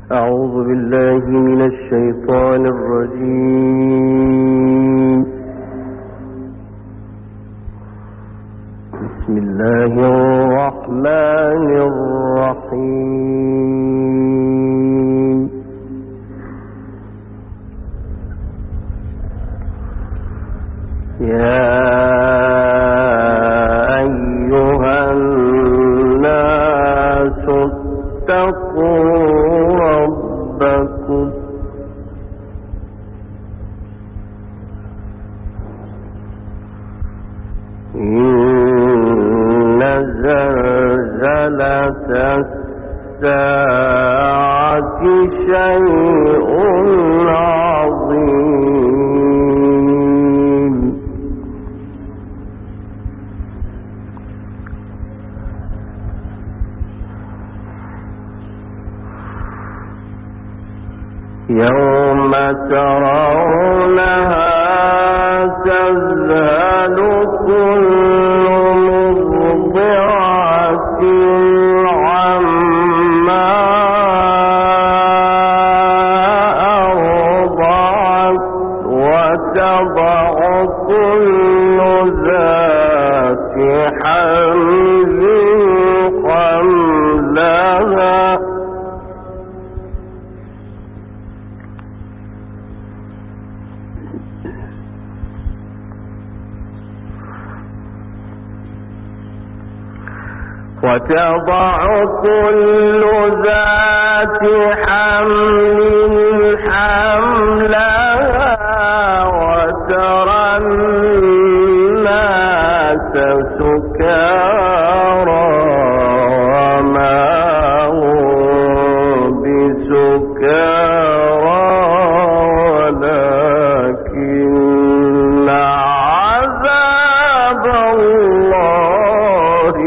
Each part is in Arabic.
أعوذ بالله من الشيطان الرجيم. بسم الله الرحمن الرحيم. يا أيها الناس اتقوا ربكم إن زلزلة الساعة شيء عظيم. يوم ترونها تذهل كل مرضعة عما أرضعت وتضع كل ذات حمل حملها وتضع كل ذات حمل حملها وترى الناس سكارى وما هم بسكارى ولكن عذاب الله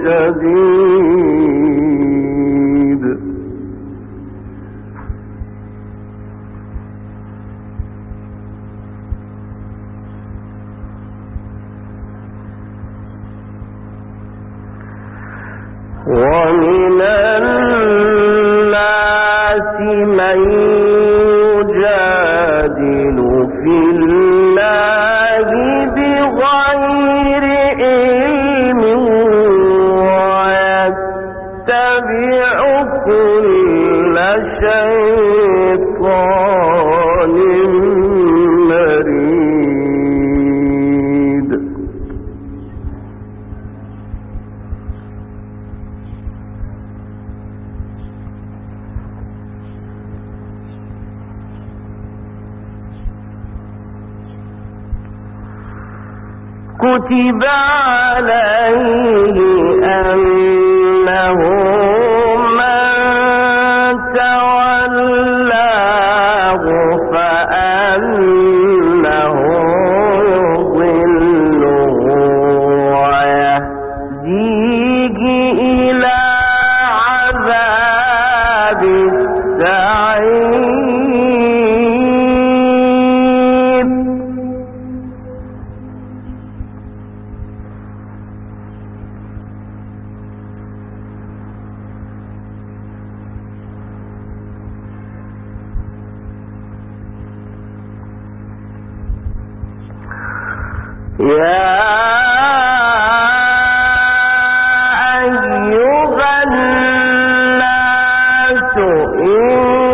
شديد. ومن الناس من يجادل في الله بغير علم ويتبع كل شيطان مريد. كتب عليه أنه من تولاه فأنه يضله ويهديه إلى عذاب السعير. يا أيها الناس إن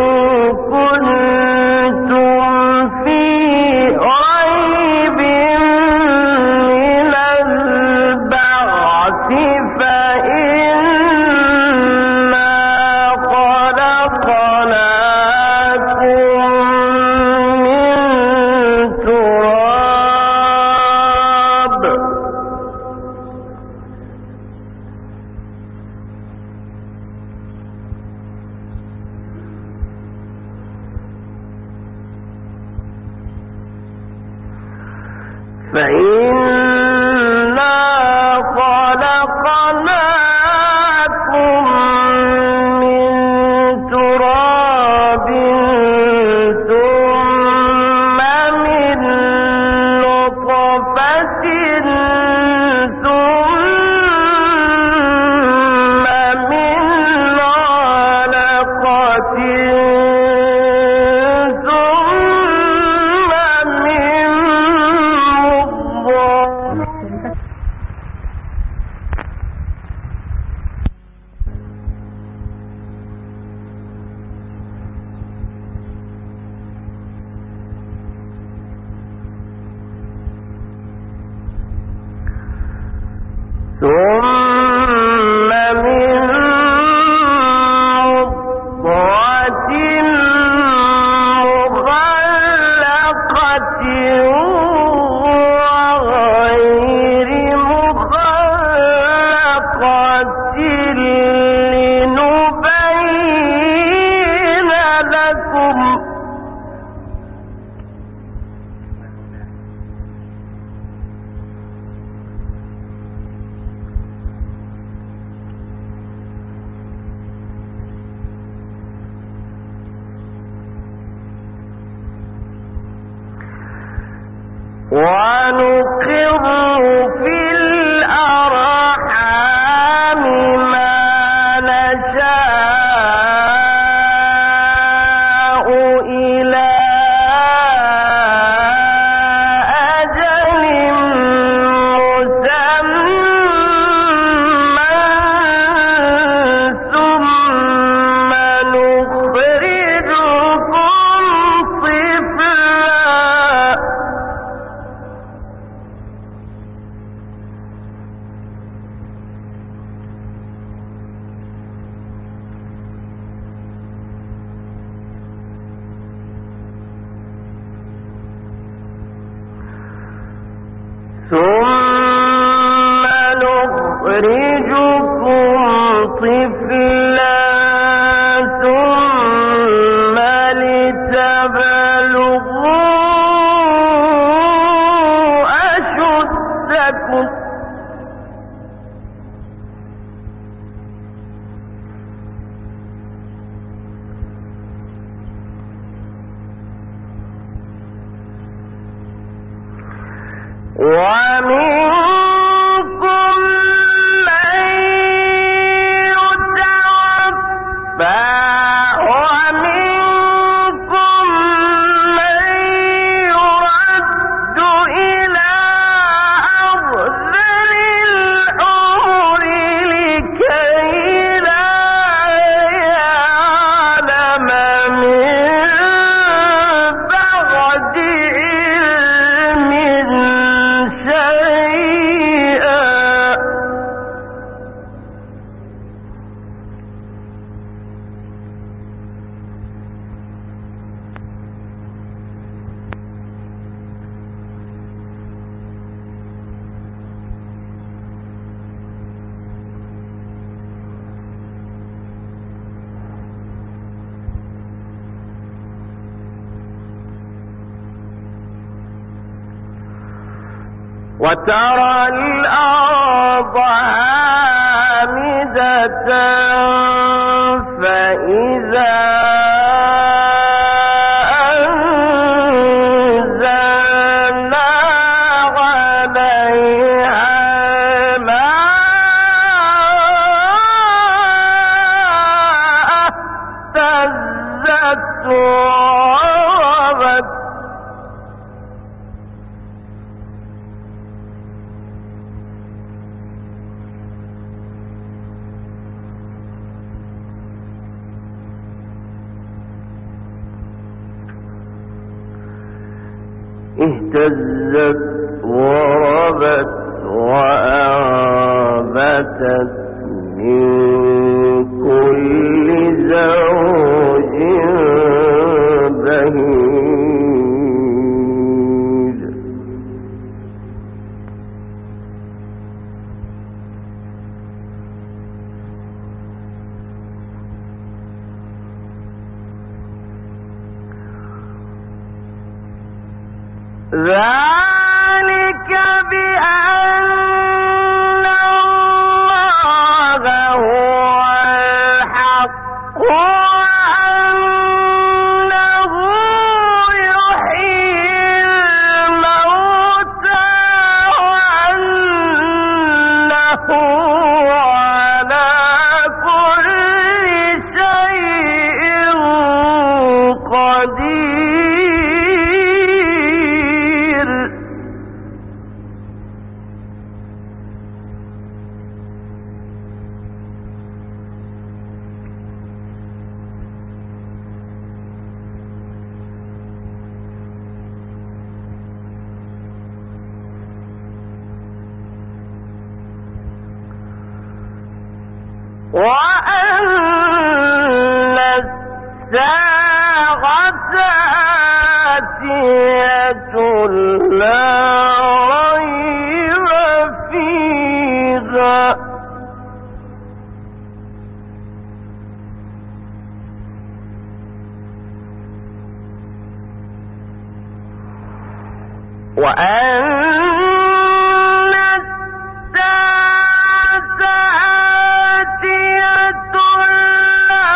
كنتم في ريب من البعث فإنا خلقناكم من تراب فإنا خلقناكم من تراب ثم من نطفة ثم من علقة ثم من مضغة مخلقة وغير مخلقة لنبين لكم ونقر في الأرحام ما نشاء إلى أجل مسمى ثم نخرجكم طفلا ثم لتبلغوا أشدكم ومنكم من يتوفى ومنكم من يرد إلى أرذل العمر لكي لا يعلم من بعد علم شيئا وترى الأرض هامدة فإذا أنزلنا عليها الماء اهتزت وربت وأنبتت من كل زوج بهيج ذلك بأن الله هو الحق وأنه يحيي الموتى وأنه على كل شيء قدير الساعة آتية لا ريب فيها وأن الساعة آتية لا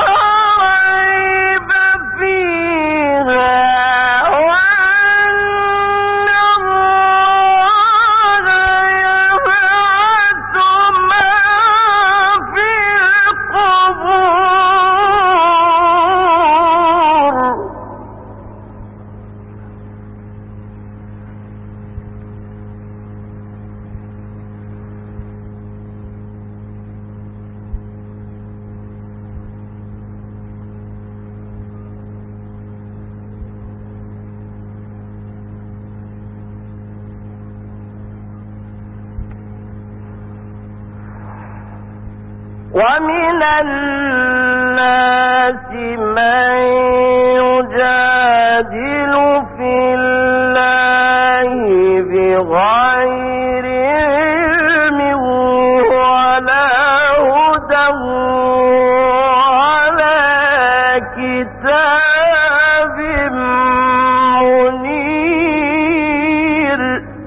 ريب فيها وأن الله يبعث من في القبور ومن الناس من يجادل في الله بغير علم ولا هدى ولا كتاب منير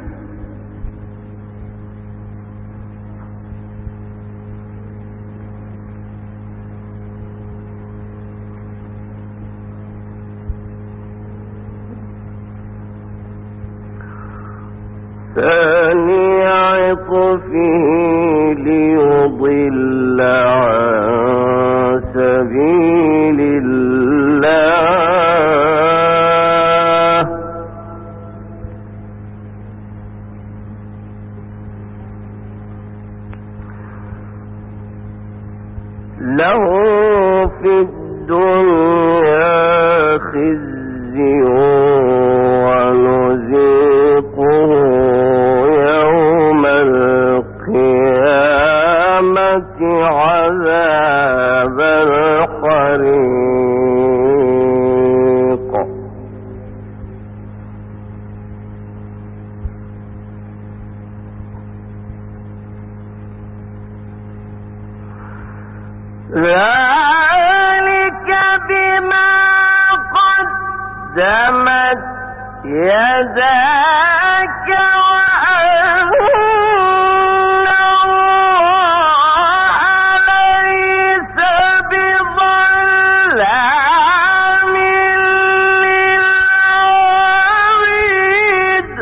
ثاني عطفه ليضل عن سبيل الله له في الدنيا خزي ونذيقه يوم القيامة عذاب الحريق ذلك بما قدمت يداك وأن الله ليس بظلام للعبيد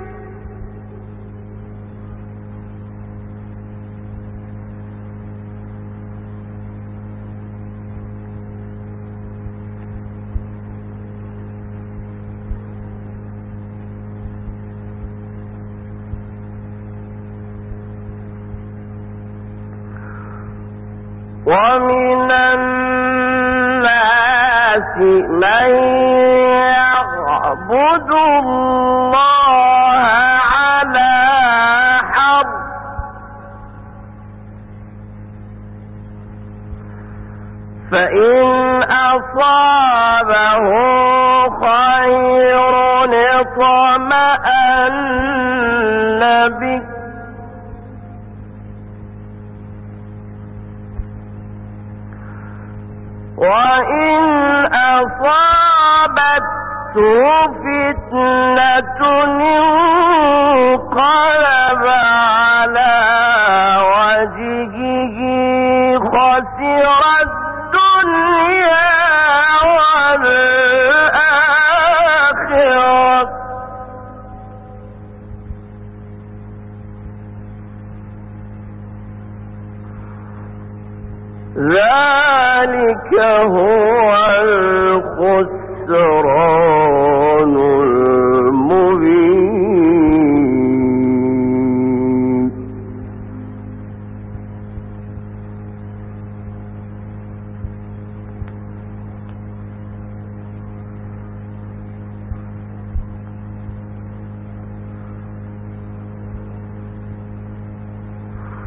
ومن الناس من يعبد الله على حرف فإن أصابه خير اطمأن به وإن أصابته فتنة انقلب على وجهه خسر الدنيا والآخرة ذلك هو الخسران المبين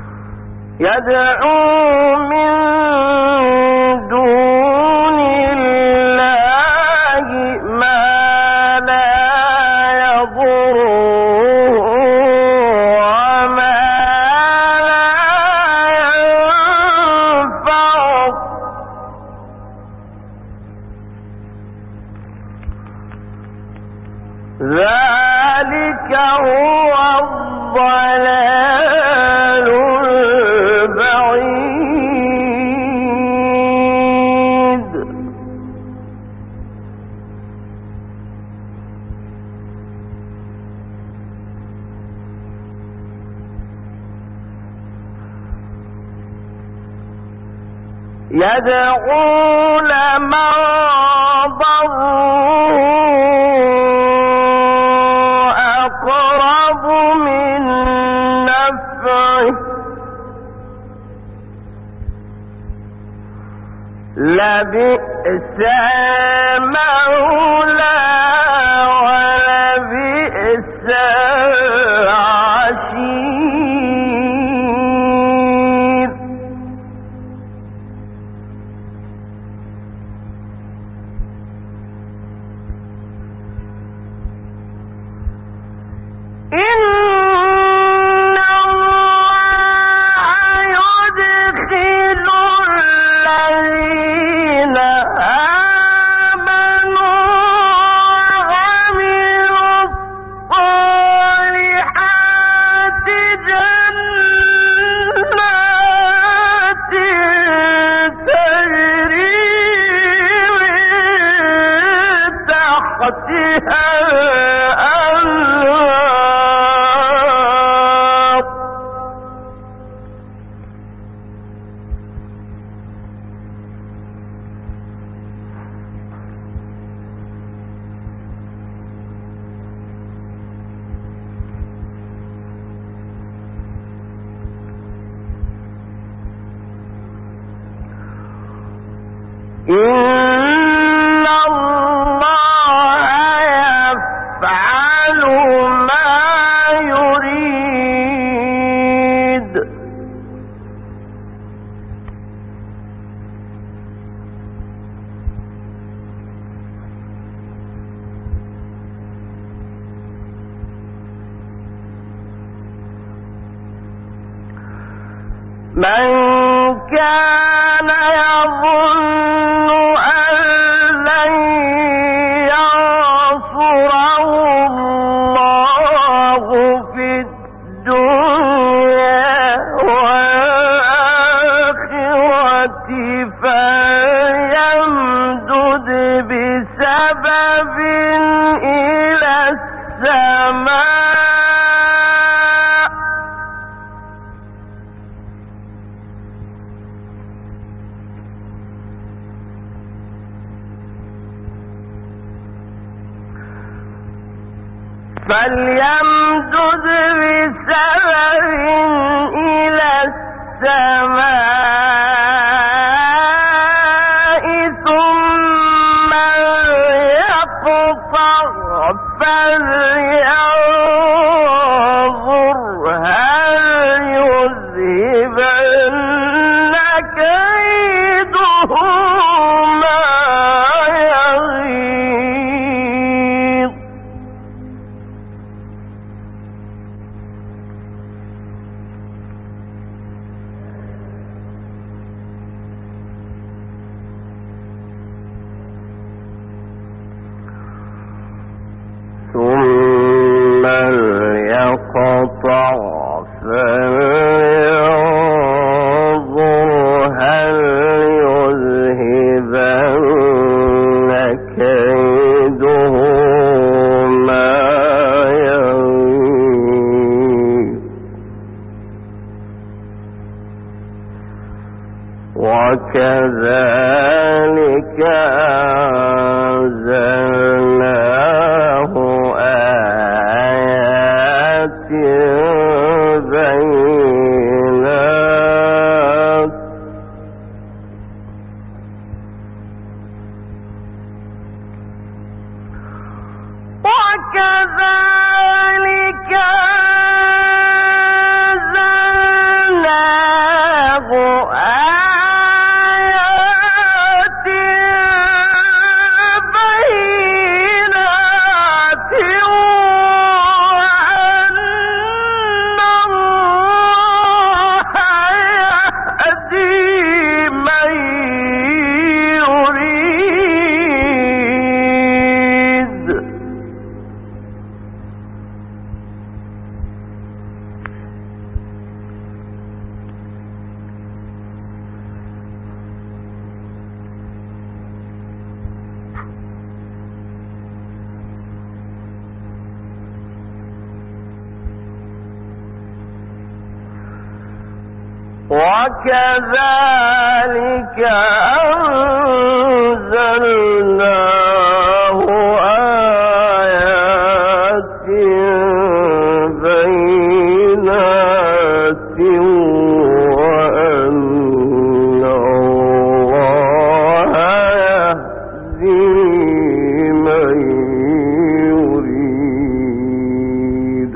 يدعو من دون ذلك هو الضلال البعيد. يدعو لمن ضره أقرب من نفعه لبئس المولى ولبئس العشير. إن الله يدخل الذين آمنوا وعملوا الصالحات جنات تجري من تحتها إن الله يفعل ما يريد. من كان يظن أن لن ينصره الله في الدنيا والآخرة فليمدد بسبب إلى السماء فليمدد بسبب إلى السماء ثم يقطع فلينظر هل يذهبن كيده ما يغيظ. ثم ليقطع فلينظر هل يذهبن كيده ما يغيظ. وكذلك أنزلناه آيات بينات وكذلك أنزلناه آيات بينات وأن الله يهدي من يريد. وكذلك أنزلناه آيات بينات وأن الله يهدي من يريد.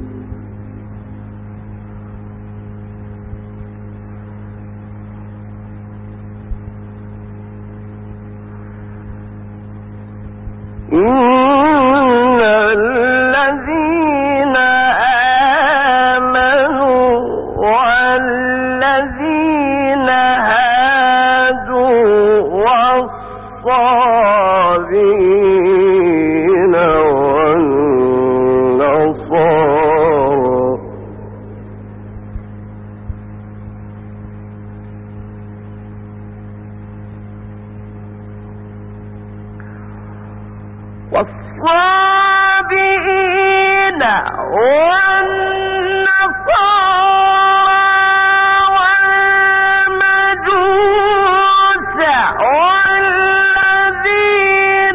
إن الذين آمنوا والذين هادوا والصابئين والنصارى والصابئين والنصارى والمجوس والذين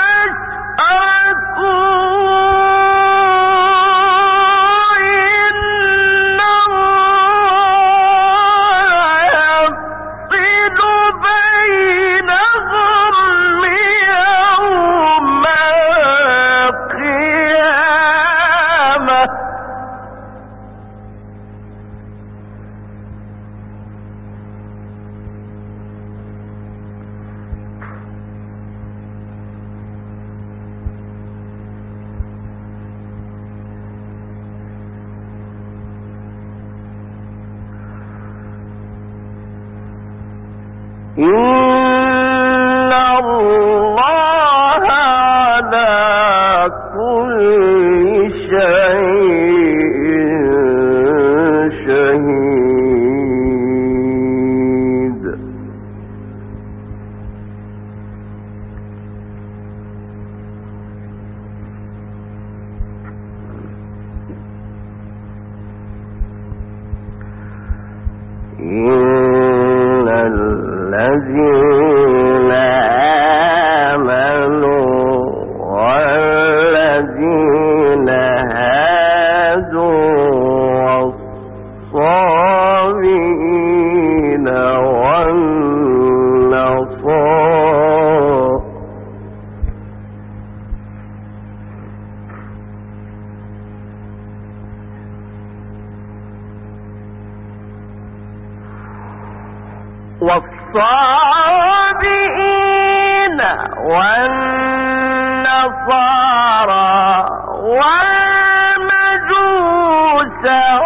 أشركوا إن الله يفصل بينهم يوم القيامة. إن الله على كل شيء شهيد. إن الذين آمنوا والذين هادوا والصابئين والنصارى والصابئين والنصارى والمجوس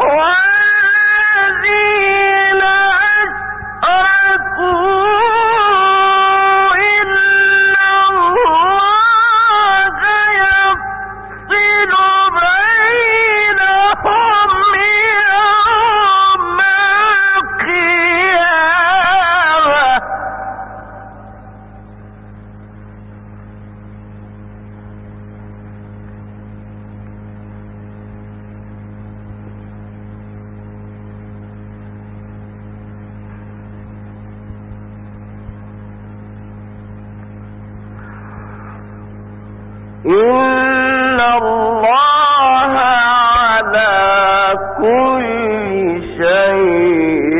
والذين أشركوا إن الله يفصل بينهم يوم القيامة. إن الله على كل شيء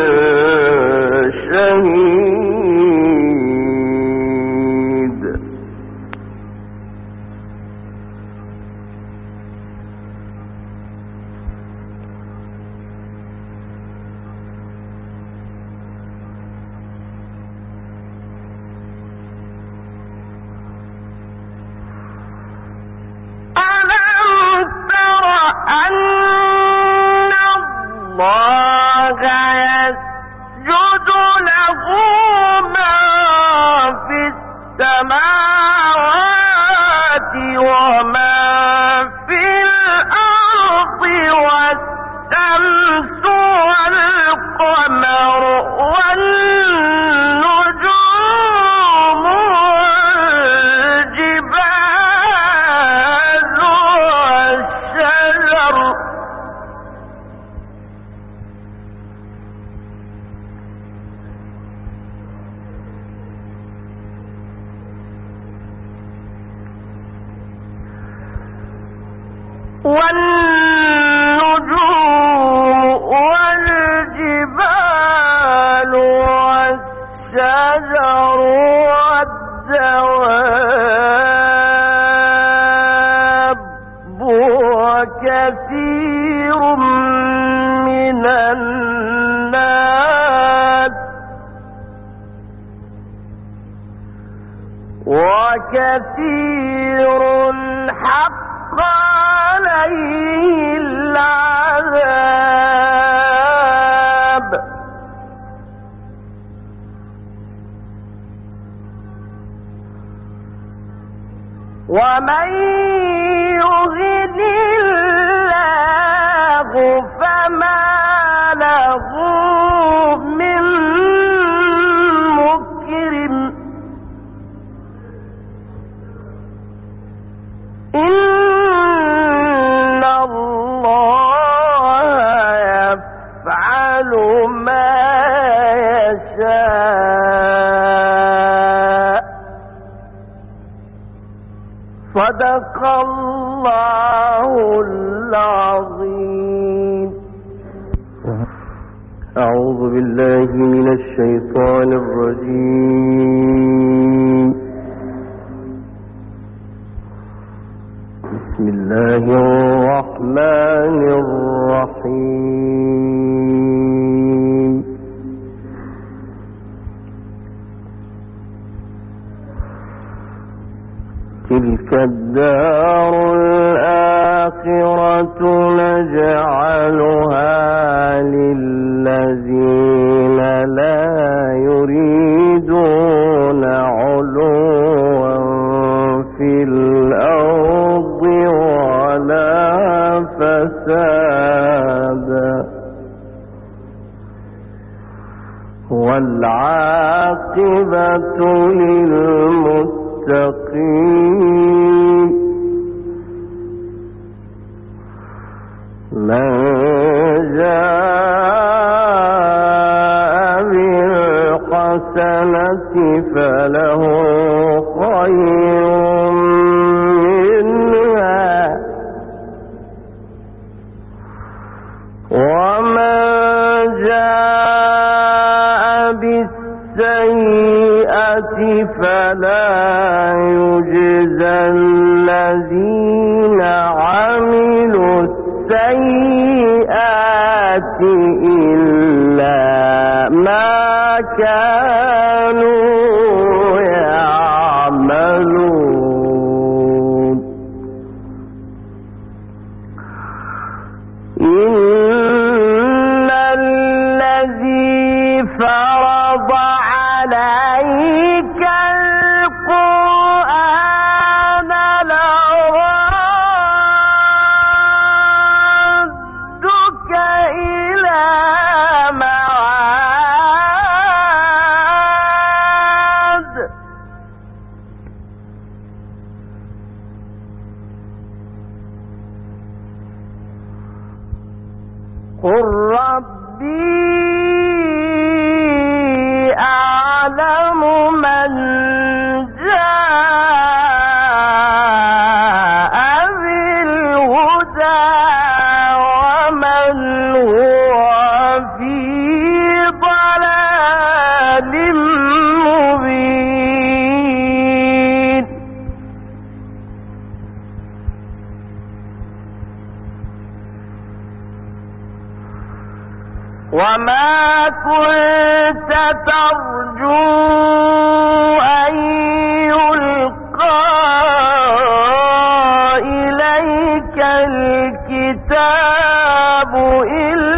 شهيد. ألم تر أن الله يسجد له ما في السماوات وما في الأرض والشمس والقمر والنجوم والجبال والشجر والنجوم والجبال والشجر والدواب وكثير من الناس وكثير حق عليه العذاب ومن يهن الله فما له من مكرم إن الله يفعل ما يشاء صدق الله العظيم. أعوذ بالله من الشيطان الرجيم. بسم الله الرحمن الرحيم. تلك الدار الآخرة نجعلها للذين لا يريدون علوا في الأرض ولا فسادا والعاقبة للمتقين. من جاء بالحسنة فله خير منها ومن جاء بالسيئة فلا يجزى الذين عملوا السيئات إلا ما كانوا يعملون. إن الذي فرض عليك القرآن لردك إلى معاد قل ربي أعلم من جاء بالهدى ومن هو في ضلال مبين. وما كنت ترجو أن يلقى إليك الكتاب إلا